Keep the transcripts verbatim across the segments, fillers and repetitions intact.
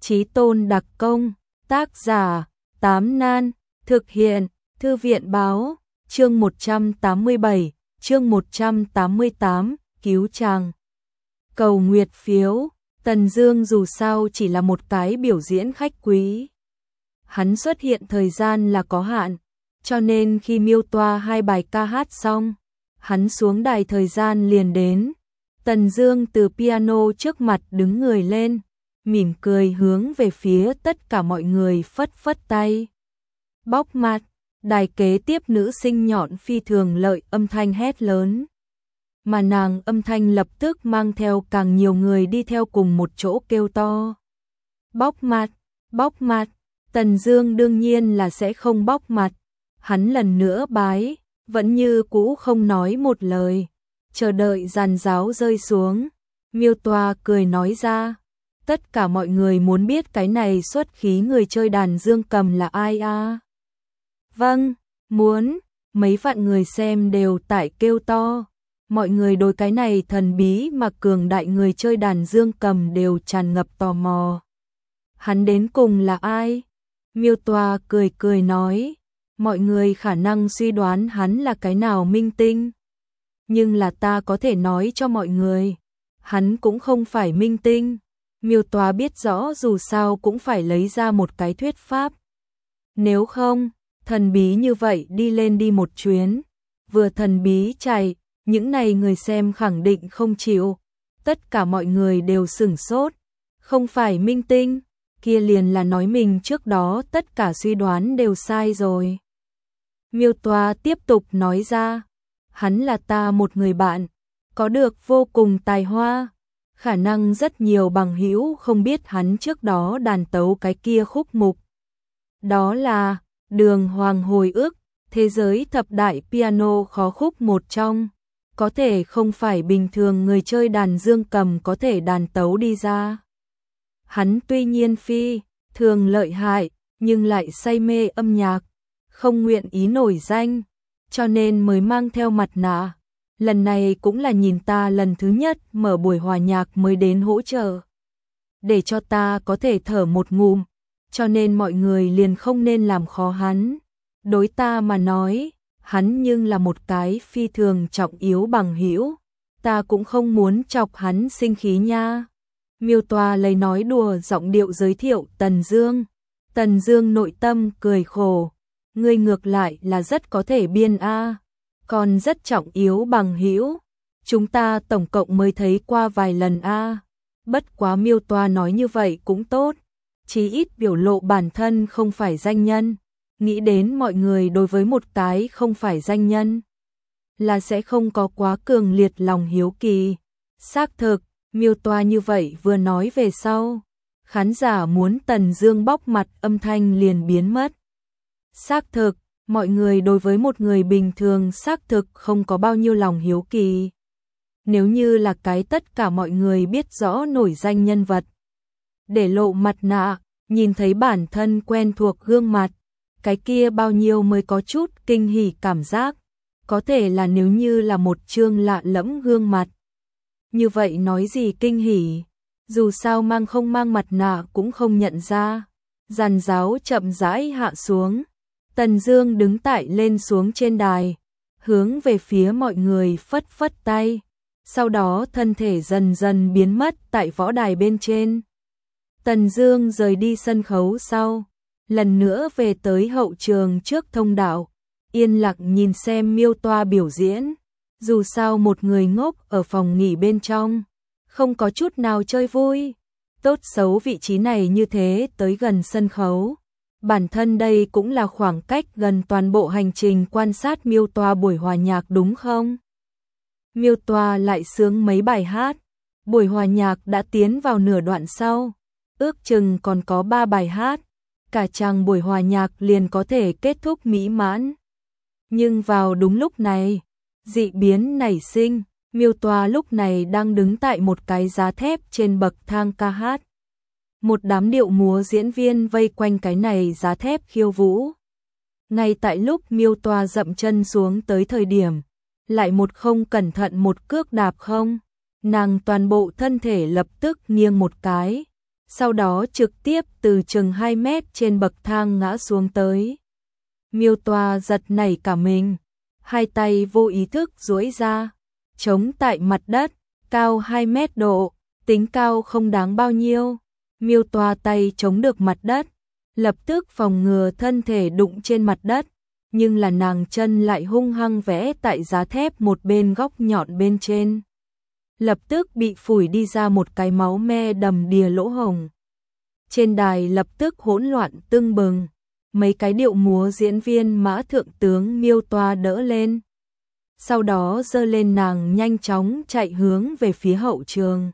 Chí Tôn đặc công, tác giả, Tám Nan, thực hiện, Thư viện báo, chương một trăm tám mươi bảy, chương một trăm tám mươi tám, cứu chàng. Cầu nguyệt phiếu, Tần Dương dù sao chỉ là một cái biểu diễn khách quý. Hắn xuất hiện thời gian là có hạn, cho nên khi miêu toa hai bài ca hát xong, hắn xuống đài thời gian liền đến. Tần Dương từ piano trước mặt đứng người lên, mỉm cười hướng về phía tất cả mọi người phất phất tay. Bóc mặt, đài kế tiếp nữ sinh nhọn phi thường lợi âm thanh hét lớn. Mà nàng âm thanh lập tức mang theo càng nhiều người đi theo cùng một chỗ kêu to. Bóc mặt, bóc mặt, Tần Dương đương nhiên là sẽ không bóc mặt. Hắn lần nữa bái, vẫn như cũ không nói một lời, chờ đợi giàn giáo rơi xuống. Miêu toa cười nói ra, tất cả mọi người muốn biết cái này xuất khí người chơi đàn dương cầm là ai a? À? Vâng, muốn, mấy vạn người xem đều tại kêu to. Mọi người đối cái này thần bí mà cường đại người chơi đàn dương cầm đều tràn ngập tò mò. Hắn đến cùng là ai? Miêu toa cười cười nói, mọi người khả năng suy đoán hắn là cái nào minh tinh. Nhưng là ta có thể nói cho mọi người, hắn cũng không phải minh tinh. Miêu toa biết rõ dù sao cũng phải lấy ra một cái thuyết pháp. Nếu không, thần bí như vậy đi lên đi một chuyến, vừa thần bí chạy, những này người xem khẳng định không chịu. Tất cả mọi người đều sửng sốt, không phải minh tinh, kia liền là nói mình trước đó tất cả suy đoán đều sai rồi. Miêu toa tiếp tục nói ra, hắn là ta một người bạn, có được vô cùng tài hoa. Khả năng rất nhiều bằng hữu không biết hắn trước đó đàn tấu cái kia khúc mục. Đó là Đường Hoàng Hồi Ức, thế giới thập đại piano khó khúc một trong. Có thể không phải bình thường người chơi đàn dương cầm có thể đàn tấu đi ra. Hắn tuy nhiên phi thường lợi hại, nhưng lại say mê âm nhạc, không nguyện ý nổi danh, cho nên mới mang theo mặt nạ. Lần này cũng là nhìn ta lần thứ nhất mở buổi hòa nhạc mới đến hỗ trợ, để cho ta có thể thở một ngụm, cho nên mọi người liền không nên làm khó hắn. Đối ta mà nói, hắn nhưng là một cái phi thường trọng yếu bằng hữu, ta cũng không muốn chọc hắn sinh khí nha. Miêu toa lấy nói đùa giọng điệu giới thiệu Tần Dương. Tần Dương nội tâm cười khổ, ngươi ngược lại là rất có thể biên a, còn rất trọng yếu bằng hữu, chúng ta tổng cộng mới thấy qua vài lần a. Bất quá miêu toa nói như vậy cũng tốt, chí ít biểu lộ bản thân không phải danh nhân. Nghĩ đến mọi người đối với một cái không phải danh nhân là sẽ không có quá cường liệt lòng hiếu kỳ. Xác thực, miêu toa như vậy vừa nói về sau, khán giả muốn Tần Dương bóc mặt âm thanh liền biến mất. Xác thực, mọi người đối với một người bình thường xác thực không có bao nhiêu lòng hiếu kỳ. Nếu như là cái tất cả mọi người biết rõ nổi danh nhân vật, để lộ mặt nạ, nhìn thấy bản thân quen thuộc gương mặt, cái kia bao nhiêu mới có chút kinh hỉ cảm giác. Có thể là nếu như là một chương lạ lẫm gương mặt, như vậy nói gì kinh hỉ, dù sao mang không mang mặt nạ cũng không nhận ra. Giàn giáo chậm rãi hạ xuống, Tần Dương đứng tại lên xuống trên đài, hướng về phía mọi người phất phất tay, sau đó thân thể dần dần biến mất tại võ đài bên trên. Tần Dương rời đi sân khấu sau, lần nữa về tới hậu trường trước thông đạo, yên lặng nhìn xem miêu toa biểu diễn. Dù sao một người ngốc ở phòng nghỉ bên trong, không có chút nào chơi vui. Tốt xấu vị trí này như thế tới gần sân khấu. Bản thân đây cũng là khoảng cách gần toàn bộ hành trình quan sát miêu toa buổi hòa nhạc đúng không? Miêu toa lại sướng mấy bài hát. Buổi hòa nhạc đã tiến vào nửa đoạn sau, ước chừng còn có ba bài hát. Cả chàng buổi hòa nhạc liền có thể kết thúc mỹ mãn. Nhưng vào đúng lúc này, dị biến nảy sinh. Miêu toa lúc này đang đứng tại một cái giá thép trên bậc thang ca hát. Một đám điệu múa diễn viên vây quanh cái này giá thép khiêu vũ. Ngay tại lúc miêu toa dậm chân xuống tới thời điểm, lại một không cẩn thận một cước đạp không, nàng toàn bộ thân thể lập tức nghiêng một cái, sau đó trực tiếp từ chừng hai mét trên bậc thang ngã xuống tới. Miêu Toa giật nảy cả mình, hai tay vô ý thức duỗi ra, chống tại mặt đất, cao hai mét độ, tính cao không đáng bao nhiêu. Miêu Toa tay chống được mặt đất, lập tức phòng ngừa thân thể đụng trên mặt đất, nhưng là nàng chân lại hung hăng vẽ tại giá thép một bên góc nhọn bên trên. Lập tức bị phủi đi ra một cái máu me đầm đìa lỗ hổng. Trên đài lập tức hỗn loạn tưng bừng, mấy cái điệu múa diễn viên mã thượng tướng Miêu Toa đỡ lên. Sau đó giơ lên nàng nhanh chóng chạy hướng về phía hậu trường.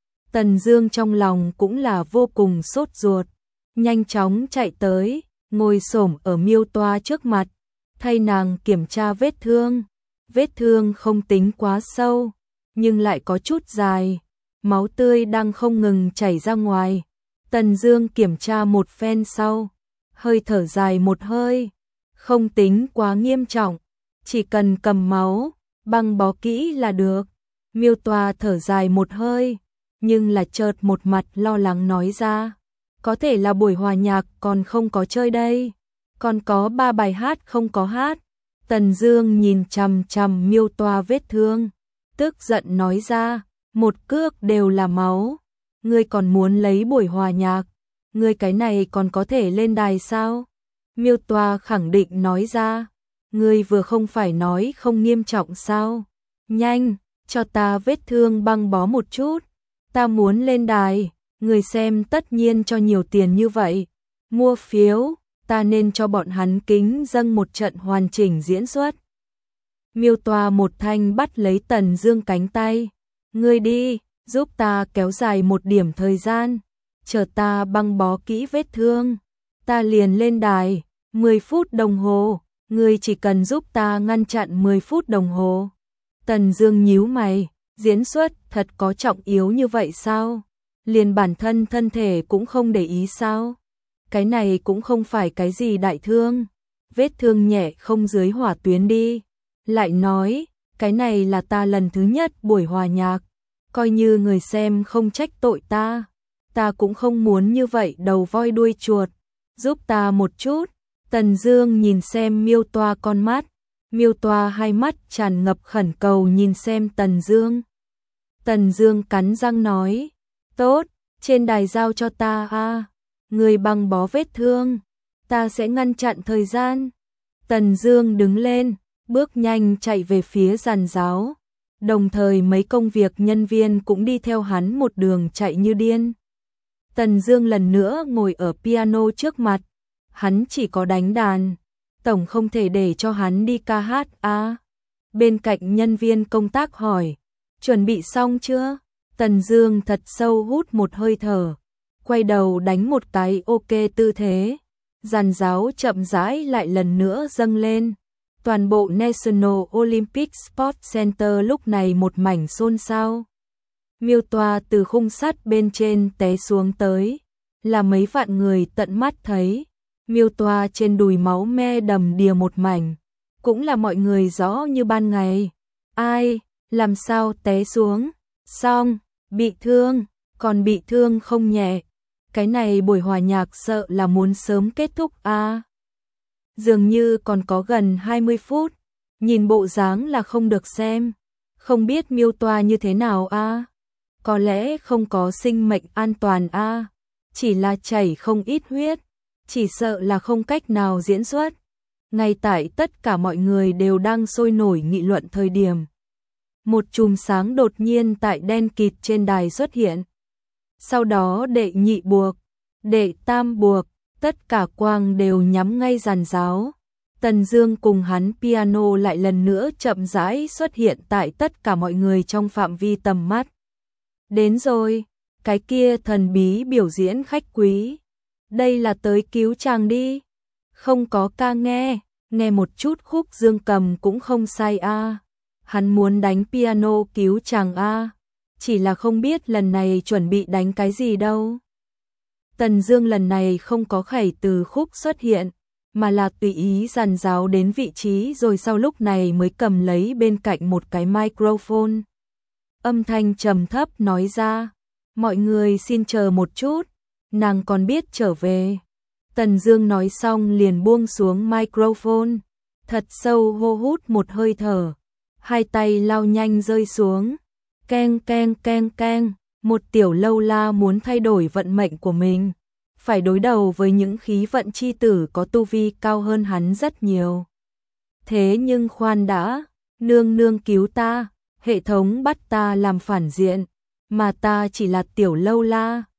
Tần Dương trong lòng cũng là vô cùng sốt ruột, nhanh chóng chạy tới, ngồi xổm ở Miêu Toa trước mặt, thay nàng kiểm tra vết thương. Vết thương không tính quá sâu, nhưng lại có chút dài, máu tươi đang không ngừng chảy ra ngoài. Tần Dương kiểm tra một phen sau, hơi thở dài một hơi, không tính quá nghiêm trọng, chỉ cần cầm máu, băng bó kỹ là được. Miêu Toa thở dài một hơi, nhưng là chợt một mặt lo lắng nói ra, có thể là buổi hòa nhạc còn không có chơi đây, còn có ba bài hát không có hát. Tần Dương nhìn chằm chằm Miêu Toa vết thương, tức giận nói ra, một cước đều là máu, ngươi còn muốn lấy buổi hòa nhạc, ngươi cái này còn có thể lên đài sao? Miêu Toa khẳng định nói ra, ngươi vừa không phải nói không nghiêm trọng sao? Nhanh, cho ta vết thương băng bó một chút, ta muốn lên đài, người xem tất nhiên cho nhiều tiền như vậy, mua phiếu, ta nên cho bọn hắn kính dâng một trận hoàn chỉnh diễn xuất. Miêu Toa một thanh bắt lấy Tần Dương cánh tay, ngươi đi, giúp ta kéo dài một điểm thời gian, chờ ta băng bó kỹ vết thương, ta liền lên đài, mười phút đồng hồ, ngươi chỉ cần giúp ta ngăn chặn mười phút đồng hồ. Tần Dương nhíu mày, diễn xuất thật có trọng yếu như vậy sao? Liền bản thân thân thể cũng không để ý sao? Cái này cũng không phải cái gì đại thương, vết thương nhẹ không dưới hỏa tuyến đi. Lại nói, cái này là ta lần thứ nhất buổi hòa nhạc, coi như người xem không trách tội ta, ta cũng không muốn như vậy đầu voi đuôi chuột, giúp ta một chút. Tần Dương nhìn xem Miêu Toa con mắt, Miêu Toa hai mắt tràn ngập khẩn cầu nhìn xem Tần Dương. Tần Dương cắn răng nói, tốt, trên đài giao cho ta a, người băng bó vết thương, ta sẽ ngăn chặn thời gian. Tần Dương đứng lên, bước nhanh chạy về phía giàn giáo, đồng thời mấy công việc nhân viên cũng đi theo hắn một đường chạy như điên. Tần Dương lần nữa ngồi ở piano trước mặt, hắn chỉ có đánh đàn, tổng không thể để cho hắn đi ca hát a. Bên cạnh nhân viên công tác hỏi, chuẩn bị xong chưa? Tần Dương thật sâu hút một hơi thở, quay đầu đánh một cái ok tư thế, giàn giáo chậm rãi lại lần nữa dâng lên. Toàn bộ National Olympic Sports Center lúc này một mảnh xôn xao. Miêu Toa từ khung sắt bên trên té xuống tới, là mấy vạn người tận mắt thấy. Miêu Toa trên đùi máu me đầm đìa một mảnh, cũng là mọi người rõ như ban ngày. Ai, làm sao té xuống? Xong, bị thương, còn bị thương không nhẹ. Cái này buổi hòa nhạc sợ là muốn sớm kết thúc a. À, dường như còn có gần hai mươi phút, nhìn bộ dáng là không được xem. Không biết Miêu Toa như thế nào a? À? Có lẽ không có sinh mệnh an toàn a, à? Chỉ là chảy không ít huyết, chỉ sợ là không cách nào diễn xuất. Ngay tại tất cả mọi người đều đang sôi nổi nghị luận thời điểm, một chùm sáng đột nhiên tại đen kịt trên đài xuất hiện. Sau đó đệ nhị buộc, đệ tam buộc, tất cả quang đều nhắm ngay giàn giáo. Tần Dương cùng hắn piano lại lần nữa chậm rãi xuất hiện tại tất cả mọi người trong phạm vi tầm mắt. Đến rồi, cái kia thần bí biểu diễn khách quý. Đây là tới cứu chàng đi. Không có ca nghe, nghe một chút khúc dương cầm cũng không sai a. À. Hắn muốn đánh piano cứu chàng a, à. Chỉ là không biết lần này chuẩn bị đánh cái gì đâu. Tần Dương lần này không có khẩy từ khúc xuất hiện, mà là tùy ý dàn giáo đến vị trí rồi sau lúc này mới cầm lấy bên cạnh một cái microphone. Âm thanh trầm thấp nói ra, mọi người xin chờ một chút, nàng còn biết trở về. Tần Dương nói xong liền buông xuống microphone, thật sâu hô hút một hơi thở, hai tay lao nhanh rơi xuống. Keng keng keng keng, một tiểu lâu la muốn thay đổi vận mệnh của mình, phải đối đầu với những khí vận chi tử có tu vi cao hơn hắn rất nhiều. Thế nhưng khoan đã, nương nương cứu ta, hệ thống bắt ta làm phản diện, mà ta chỉ là tiểu lâu la,